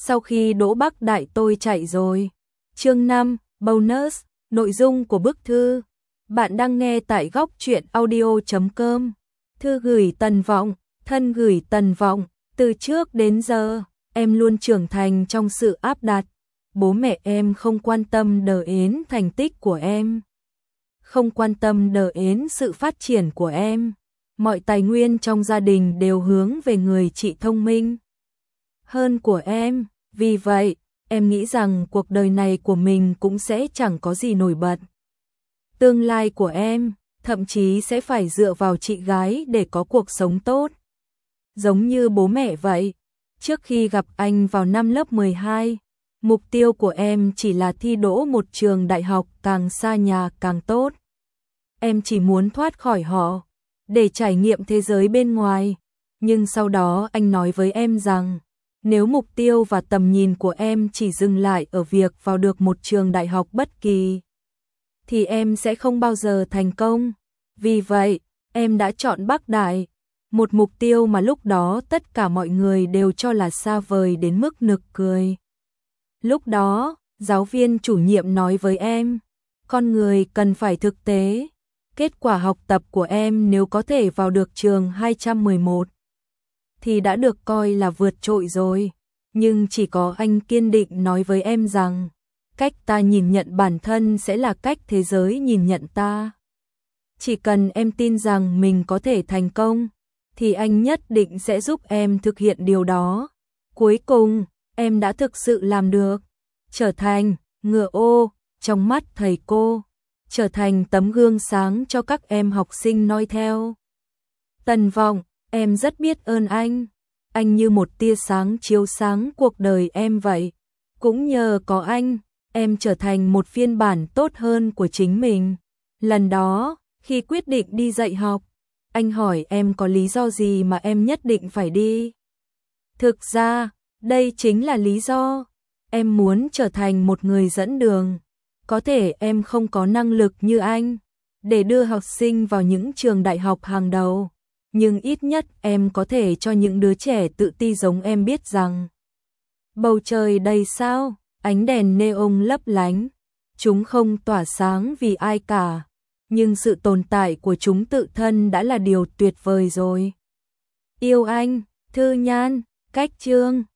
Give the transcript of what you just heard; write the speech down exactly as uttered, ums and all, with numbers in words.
Sau khi đỗ Bắc Đại tôi chạy rồi. Chương năm, bonus, nội dung của bức thư. Bạn đang nghe tại góc truyện audio chấm com. Thư gửi Tần Vọng, thân gửi Tần Vọng, từ trước đến giờ, em luôn trưởng thành trong sự áp đặt. Bố mẹ em không quan tâm đến thành tích của em, không quan tâm đến sự phát triển của em. Mọi tài nguyên trong gia đình đều hướng về người chị thông minh hơn của em. Vì vậy, em nghĩ rằng cuộc đời này của mình cũng sẽ chẳng có gì nổi bật. Tương lai của em, thậm chí sẽ phải dựa vào chị gái để có cuộc sống tốt. Giống như bố mẹ vậy. Trước khi gặp anh vào năm lớp mười hai, mục tiêu của em chỉ là thi đỗ một trường đại học càng xa nhà càng tốt. Em chỉ muốn thoát khỏi họ, để trải nghiệm thế giới bên ngoài. Nhưng sau đó anh nói với em rằng, nếu mục tiêu và tầm nhìn của em chỉ dừng lại ở việc vào được một trường đại học bất kỳ, thì em sẽ không bao giờ thành công. Vì vậy, em đã chọn Bắc Đại, một mục tiêu mà lúc đó tất cả mọi người đều cho là xa vời đến mức nực cười. Lúc đó, giáo viên chủ nhiệm nói với em, con người cần phải thực tế. Kết quả học tập của em nếu có thể vào được trường hai trăm mười một thì đã được coi là vượt trội rồi. Nhưng chỉ có anh kiên định nói với em rằng, cách ta nhìn nhận bản thân sẽ là cách thế giới nhìn nhận ta. Chỉ cần em tin rằng mình có thể thành công, thì anh nhất định sẽ giúp em thực hiện điều đó. Cuối cùng, em đã thực sự làm được, trở thành ngựa ô trong mắt thầy cô, trở thành tấm gương sáng cho các em học sinh noi theo. Tần Vọng, em rất biết ơn anh. Anh như một tia sáng chiếu sáng cuộc đời em vậy. Cũng nhờ có anh, em trở thành một phiên bản tốt hơn của chính mình. Lần đó, khi quyết định đi dạy học, anh hỏi em có lý do gì mà em nhất định phải đi. Thực ra, đây chính là lý do. Em muốn trở thành một người dẫn đường. Có thể em không có năng lực như anh để đưa học sinh vào những trường đại học hàng đầu, nhưng ít nhất em có thể cho những đứa trẻ tự ti giống em biết rằng bầu trời đầy sao, ánh đèn neon lấp lánh, chúng không tỏa sáng vì ai cả, nhưng sự tồn tại của chúng tự thân đã là điều tuyệt vời rồi. Yêu anh, Thư Nhan, Cách Chương.